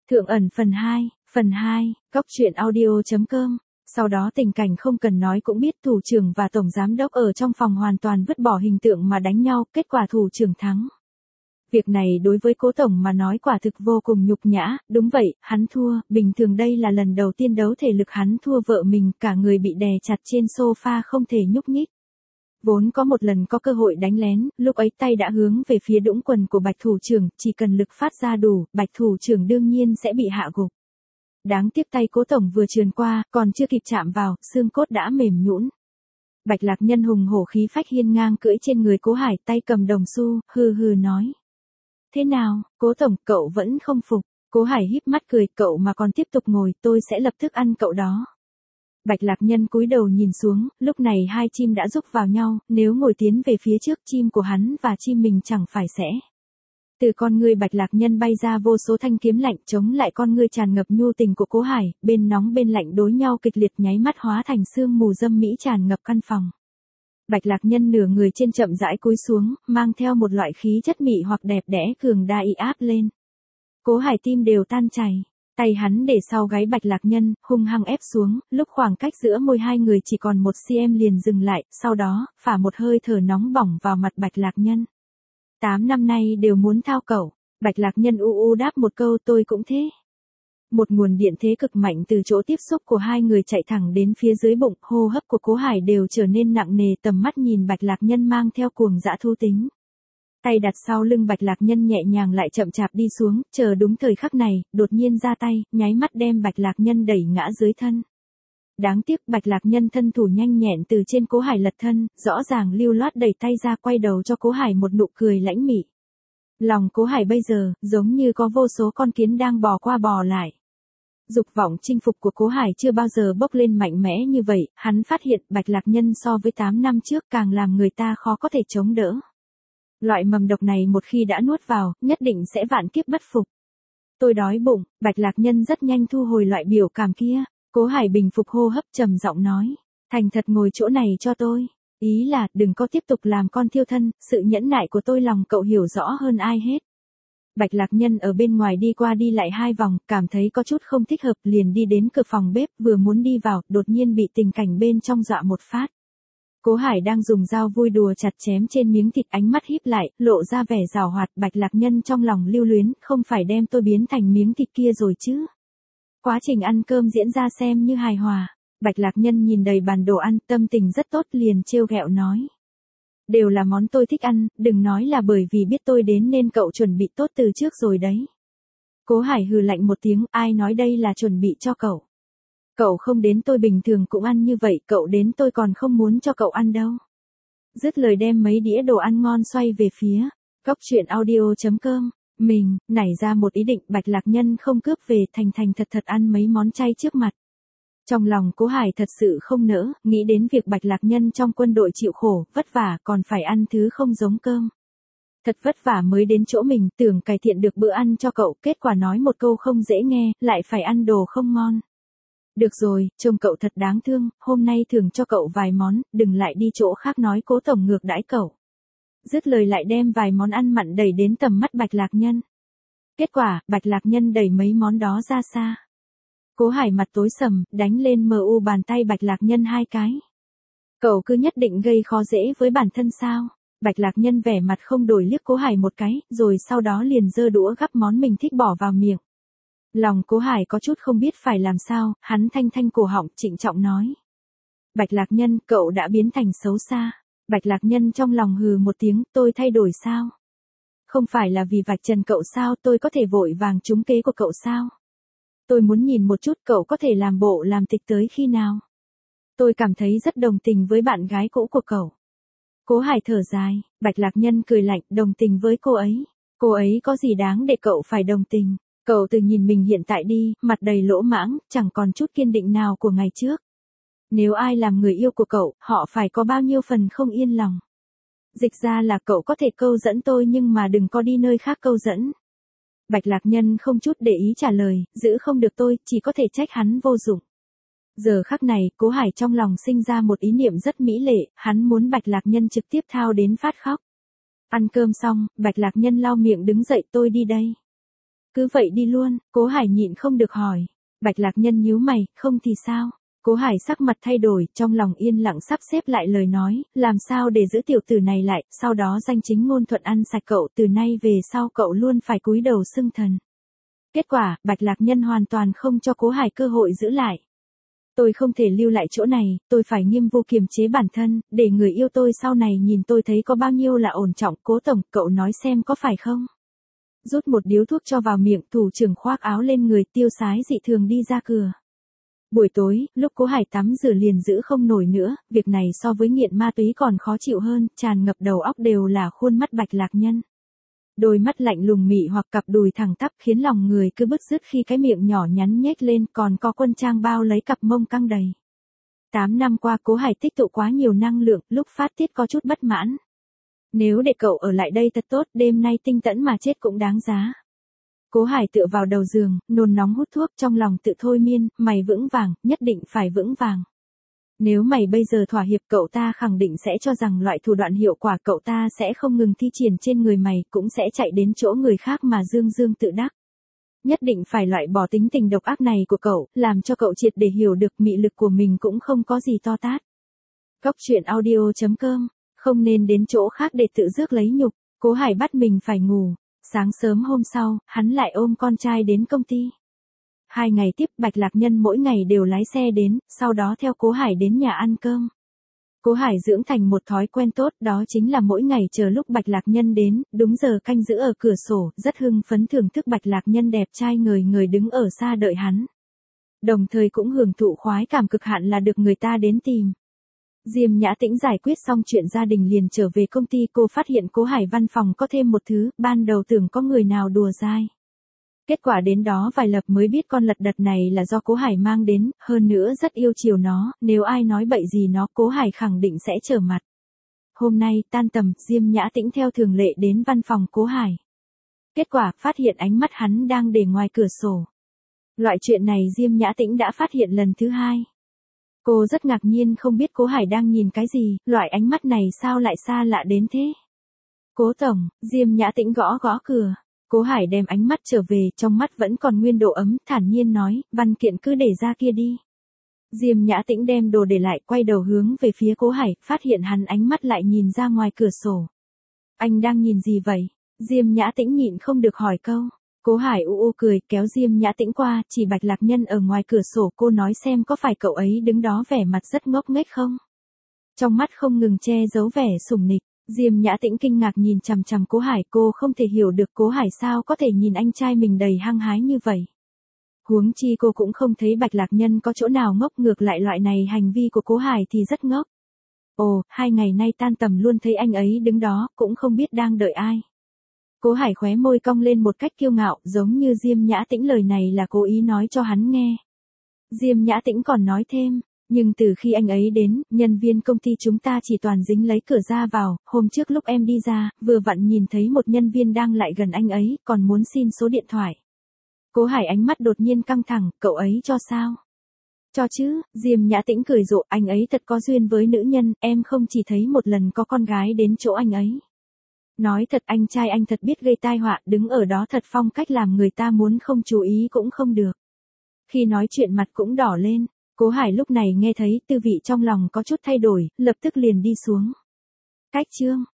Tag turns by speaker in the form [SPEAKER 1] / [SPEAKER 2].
[SPEAKER 1] Thượng ẩn phần 2, Cóc truyện audio.com. Sau đó tình cảnh không cần nói cũng biết thủ trưởng và tổng giám đốc ở trong phòng hoàn toàn vứt bỏ hình tượng mà đánh nhau, kết quả thủ trưởng thắng. Việc này đối với cố tổng mà nói quả thực vô cùng nhục nhã, đúng vậy, hắn thua, bình thường đây là lần đầu tiên đấu thể lực hắn thua vợ mình, cả người bị đè chặt trên sofa không thể nhúc nhích. Vốn có một lần có cơ hội đánh lén, lúc ấy tay đã hướng về phía đũng quần của Bạch thủ trưởng, chỉ cần lực phát ra đủ, Bạch thủ trưởng đương nhiên sẽ bị hạ gục. Đáng tiếc tay cố tổng vừa trườn qua, còn chưa kịp chạm vào, xương cốt đã mềm nhũn. Bạch Lạc Nhân hùng hổ khí phách hiên ngang cưỡi trên người Cố Hải, tay cầm đồng xu, hừ hừ nói. Thế nào, cố tổng, cậu vẫn không phục. Cố Hải híp mắt cười, cậu mà còn tiếp tục ngồi, tôi sẽ lập tức ăn cậu đó. Bạch Lạc Nhân cúi đầu nhìn xuống, lúc này hai chim đã rúc vào nhau, nếu ngồi tiến về phía trước chim của hắn và chim mình chẳng phải sẽ. Từ con ngươi Bạch Lạc Nhân bay ra vô số thanh kiếm lạnh chống lại con ngươi tràn ngập nhu tình của Cố Hải, bên nóng bên lạnh đối nhau kịch liệt nháy mắt hóa thành sương mù dâm mỹ tràn ngập căn phòng. Bạch Lạc Nhân nửa người trên chậm rãi cúi xuống, mang theo một loại khí chất mị hoặc đẹp đẽ cường đại áp lên. Cố Hải tim đều tan chảy, tay hắn để sau gáy Bạch Lạc Nhân, hung hăng ép xuống, lúc khoảng cách giữa môi hai người chỉ còn 1 cm liền dừng lại, sau đó, phả một hơi thở nóng bỏng vào mặt Bạch Lạc Nhân. 8 năm nay đều muốn thao cậu. Bạch Lạc Nhân u đáp một câu, tôi cũng thế. Một nguồn điện thế cực mạnh từ chỗ tiếp xúc của hai người chạy thẳng đến phía dưới bụng, hô hấp của Cố Hải đều trở nên nặng nề, tầm mắt nhìn Bạch Lạc Nhân mang theo cuồng dã thú tính. Tay đặt sau lưng Bạch Lạc Nhân nhẹ nhàng lại chậm chạp đi xuống, chờ đúng thời khắc này, đột nhiên ra tay, nháy mắt đem Bạch Lạc Nhân đẩy ngã dưới thân. Đáng tiếc Bạch Lạc Nhân thân thủ nhanh nhẹn từ trên Cố Hải lật thân, rõ ràng lưu loát đẩy tay ra quay đầu cho Cố Hải một nụ cười lãnh mị. Lòng Cố Hải bây giờ, giống như có vô số con kiến đang bò qua bò lại. Dục vọng chinh phục của Cố Hải chưa bao giờ bốc lên mạnh mẽ như vậy, hắn phát hiện Bạch Lạc Nhân so với 8 năm trước càng làm người ta khó có thể chống đỡ. Loại mầm độc này một khi đã nuốt vào, nhất định sẽ vạn kiếp bất phục. Tôi đói bụng, Bạch Lạc Nhân rất nhanh thu hồi loại biểu cảm kia. Cố Hải bình phục hô hấp trầm giọng nói, thành thật ngồi chỗ này cho tôi. Ý là, đừng có tiếp tục làm con thiêu thân, sự nhẫn nại của tôi lòng cậu hiểu rõ hơn ai hết. Bạch Lạc Nhân ở bên ngoài đi qua đi lại 2 vòng, cảm thấy có chút không thích hợp, liền đi đến cửa phòng bếp, vừa muốn đi vào, đột nhiên bị tình cảnh bên trong dọa một phát. Cố Hải đang dùng dao vui đùa chặt chém trên miếng thịt, ánh mắt híp lại, lộ ra vẻ giảo hoạt. Bạch Lạc Nhân trong lòng lưu luyến, không phải đem tôi biến thành miếng thịt kia rồi chứ. Quá trình ăn cơm diễn ra xem như hài hòa. Bạch Lạc Nhân nhìn đầy bàn đồ ăn, tâm tình rất tốt, liền trêu ghẹo nói. Đều là món tôi thích ăn, đừng nói là bởi vì biết tôi đến nên cậu chuẩn bị tốt từ trước rồi đấy. Cố Hải hừ lạnh một tiếng, ai nói đây là chuẩn bị cho cậu. Cậu không đến tôi bình thường cũng ăn như vậy, cậu đến tôi còn không muốn cho cậu ăn đâu. Dứt lời đem mấy đĩa đồ ăn ngon xoay về phía Cóc truyện audio.com. Mình, nảy ra một ý định, Bạch Lạc Nhân không cướp về, thành thật thật ăn mấy món chay trước mặt. Trong lòng Cố Hải thật sự không nỡ, nghĩ đến việc Bạch Lạc Nhân trong quân đội chịu khổ, vất vả, còn phải ăn thứ không giống cơm. Thật vất vả mới đến chỗ mình, tưởng cải thiện được bữa ăn cho cậu, kết quả nói một câu không dễ nghe, lại phải ăn đồ không ngon. Được rồi, trông cậu thật đáng thương, hôm nay thưởng cho cậu vài món, đừng lại đi chỗ khác nói Cố tổng ngược đãi cậu. Dứt lời lại đem vài món ăn mặn đẩy đến tầm mắt Bạch Lạc Nhân. Kết quả, Bạch Lạc Nhân đẩy mấy món đó ra xa. Cố Hải mặt tối sầm, đánh lên mu bàn tay Bạch Lạc Nhân 2 cái. Cậu cứ nhất định gây khó dễ với bản thân sao? Bạch Lạc Nhân vẻ mặt không đổi liếc Cố Hải một cái, rồi sau đó liền giơ đũa gắp món mình thích bỏ vào miệng. Lòng Cố Hải có chút không biết phải làm sao, hắn thanh cổ họng, trịnh trọng nói. Bạch Lạc Nhân, cậu đã biến thành xấu xa. Bạch Lạc Nhân trong lòng hừ một tiếng, tôi thay đổi sao? Không phải là vì vạch trần cậu sao, tôi có thể vội vàng trúng kế của cậu sao? Tôi muốn nhìn một chút cậu có thể làm bộ làm tịch tới khi nào? Tôi cảm thấy rất đồng tình với bạn gái cũ của cậu. Cố Hải thở dài, Bạch Lạc Nhân cười lạnh, đồng tình với cô ấy. Cô ấy có gì đáng để cậu phải đồng tình? Cậu tự nhìn mình hiện tại đi, mặt đầy lỗ mãng, chẳng còn chút kiên định nào của ngày trước. Nếu ai làm người yêu của cậu, họ phải có bao nhiêu phần không yên lòng. Dịch ra là cậu có thể câu dẫn tôi nhưng mà đừng có đi nơi khác câu dẫn. Bạch Lạc Nhân không chút để ý trả lời, giữ không được tôi, chỉ có thể trách hắn vô dụng. Giờ khắc này, Cố Hải trong lòng sinh ra một ý niệm rất mỹ lệ, hắn muốn Bạch Lạc Nhân trực tiếp thao đến phát khóc. Ăn cơm xong, Bạch Lạc Nhân lau miệng đứng dậy, tôi đi đây. Cứ vậy đi luôn, Cố Hải nhịn không được hỏi. Bạch Lạc Nhân nhíu mày, không thì sao? Cố Hải sắc mặt thay đổi, trong lòng yên lặng sắp xếp lại lời nói, làm sao để giữ tiểu tử này lại, sau đó danh chính ngôn thuận ăn sạch cậu, từ nay về sau cậu luôn phải cúi đầu xưng thần. Kết quả, Bạch Lạc Nhân hoàn toàn không cho Cố Hải cơ hội giữ lại. Tôi không thể lưu lại chỗ này, tôi phải nghiêm vụ kiềm chế bản thân, để người yêu tôi sau này nhìn tôi thấy có bao nhiêu là ổn trọng. Cố tổng, cậu nói xem có phải không? Rút một điếu thuốc cho vào miệng, thủ trưởng khoác áo lên người, tiêu sái dị thường đi ra cửa. Buổi tối, lúc Cố Hải tắm rửa liền giữ không nổi nữa, việc này so với nghiện ma túy còn khó chịu hơn, tràn ngập đầu óc đều là khuôn mắt Bạch Lạc Nhân. Đôi mắt lạnh lùng mị hoặc cặp đùi thẳng tắp khiến lòng người cứ bứt rứt khi cái miệng nhỏ nhắn nhếch lên, còn có quân trang bao lấy cặp mông căng đầy. 8 năm qua Cố Hải tích tụ quá nhiều năng lượng, lúc phát tiết có chút bất mãn. Nếu để cậu ở lại đây thật tốt, đêm nay tinh tẫn mà chết cũng đáng giá. Cố Hải tựa vào đầu giường, nôn nóng hút thuốc, trong lòng tự thôi miên, mày vững vàng, nhất định phải vững vàng. Nếu mày bây giờ thỏa hiệp, cậu ta khẳng định sẽ cho rằng loại thủ đoạn hiệu quả cậu ta sẽ không ngừng thi triển trên người mày, cũng sẽ chạy đến chỗ người khác mà dương dương tự đắc. Nhất định phải loại bỏ tính tình độc ác này của cậu, làm cho cậu triệt để hiểu được mị lực của mình cũng không có gì to tát. Góc truyện audio.com, không nên đến chỗ khác để tự rước lấy nhục. Cố Hải bắt mình phải ngủ. Sáng sớm hôm sau, hắn lại ôm con trai đến công ty. 2 ngày tiếp, Bạch Lạc Nhân mỗi ngày đều lái xe đến, sau đó theo Cố Hải đến nhà ăn cơm. Cố Hải dưỡng thành một thói quen tốt, đó chính là mỗi ngày chờ lúc Bạch Lạc Nhân đến, đúng giờ canh giữ ở cửa sổ, rất hưng phấn thưởng thức Bạch Lạc Nhân đẹp trai ngời ngời đứng ở xa đợi hắn. Đồng thời cũng hưởng thụ khoái cảm cực hạn là được người ta đến tìm. Diêm Nhã Tĩnh giải quyết xong chuyện gia đình liền trở về công ty, cô phát hiện Cố Hải văn phòng có thêm một thứ, ban đầu tưởng có người nào đùa dai. Kết quả đến đó vài lập mới biết con lật đật này là do Cố Hải mang đến, hơn nữa rất yêu chiều nó, nếu ai nói bậy gì nó, Cố Hải khẳng định sẽ trở mặt. Hôm nay, tan tầm, Diêm Nhã Tĩnh theo thường lệ đến văn phòng Cố Hải. Kết quả, phát hiện ánh mắt hắn đang để ngoài cửa sổ. Loại chuyện này Diêm Nhã Tĩnh đã phát hiện lần thứ 2. Cô rất ngạc nhiên không biết Cố Hải đang nhìn cái gì, loại ánh mắt này sao lại xa lạ đến thế. Cố tổng, Diêm Nhã Tĩnh gõ gõ cửa. Cố Hải đem ánh mắt trở về, trong mắt vẫn còn nguyên độ ấm, thản nhiên nói, văn kiện cứ để ra kia đi. Diêm Nhã Tĩnh đem đồ để lại, quay đầu hướng về phía Cố Hải, phát hiện hắn ánh mắt lại nhìn ra ngoài cửa sổ. Anh đang nhìn gì vậy? Diêm Nhã Tĩnh nhịn không được hỏi câu. Cố Hải u u cười, kéo Diêm Nhã Tĩnh qua, chỉ Bạch Lạc Nhân ở ngoài cửa sổ, cô nói xem có phải cậu ấy đứng đó vẻ mặt rất ngốc nghếch không? Trong mắt không ngừng che giấu vẻ sủng nịch. Diêm Nhã Tĩnh kinh ngạc nhìn chằm chằm Cố Hải, cô không thể hiểu được Cố Hải sao có thể nhìn anh trai mình đầy hăng hái như vậy. Huống chi cô cũng không thấy Bạch Lạc Nhân có chỗ nào ngốc, ngược lại loại này hành vi của Cố Hải thì rất ngốc. Ồ, 2 ngày nay tan tầm luôn thấy anh ấy đứng đó, cũng không biết đang đợi ai. Cố Hải khóe môi cong lên một cách kiêu ngạo, giống như Diêm Nhã Tĩnh lời này là cố ý nói cho hắn nghe. Diêm Nhã Tĩnh còn nói thêm, nhưng từ khi anh ấy đến, nhân viên công ty chúng ta chỉ toàn dính lấy cửa ra vào, hôm trước lúc em đi ra, vừa vặn nhìn thấy một nhân viên đang lại gần anh ấy, còn muốn xin số điện thoại. Cố Hải ánh mắt đột nhiên căng thẳng, cậu ấy cho sao? Cho chứ, Diêm Nhã Tĩnh cười rộ, anh ấy thật có duyên với nữ nhân, em không chỉ thấy một lần có con gái đến chỗ anh ấy. Nói thật anh trai anh thật biết gây tai họa, đứng ở đó thật phong cách làm người ta muốn không chú ý cũng không được. Khi nói chuyện mặt cũng đỏ lên, Cố Hải lúc này nghe thấy tư vị trong lòng có chút thay đổi, lập tức liền đi xuống. Cách chương.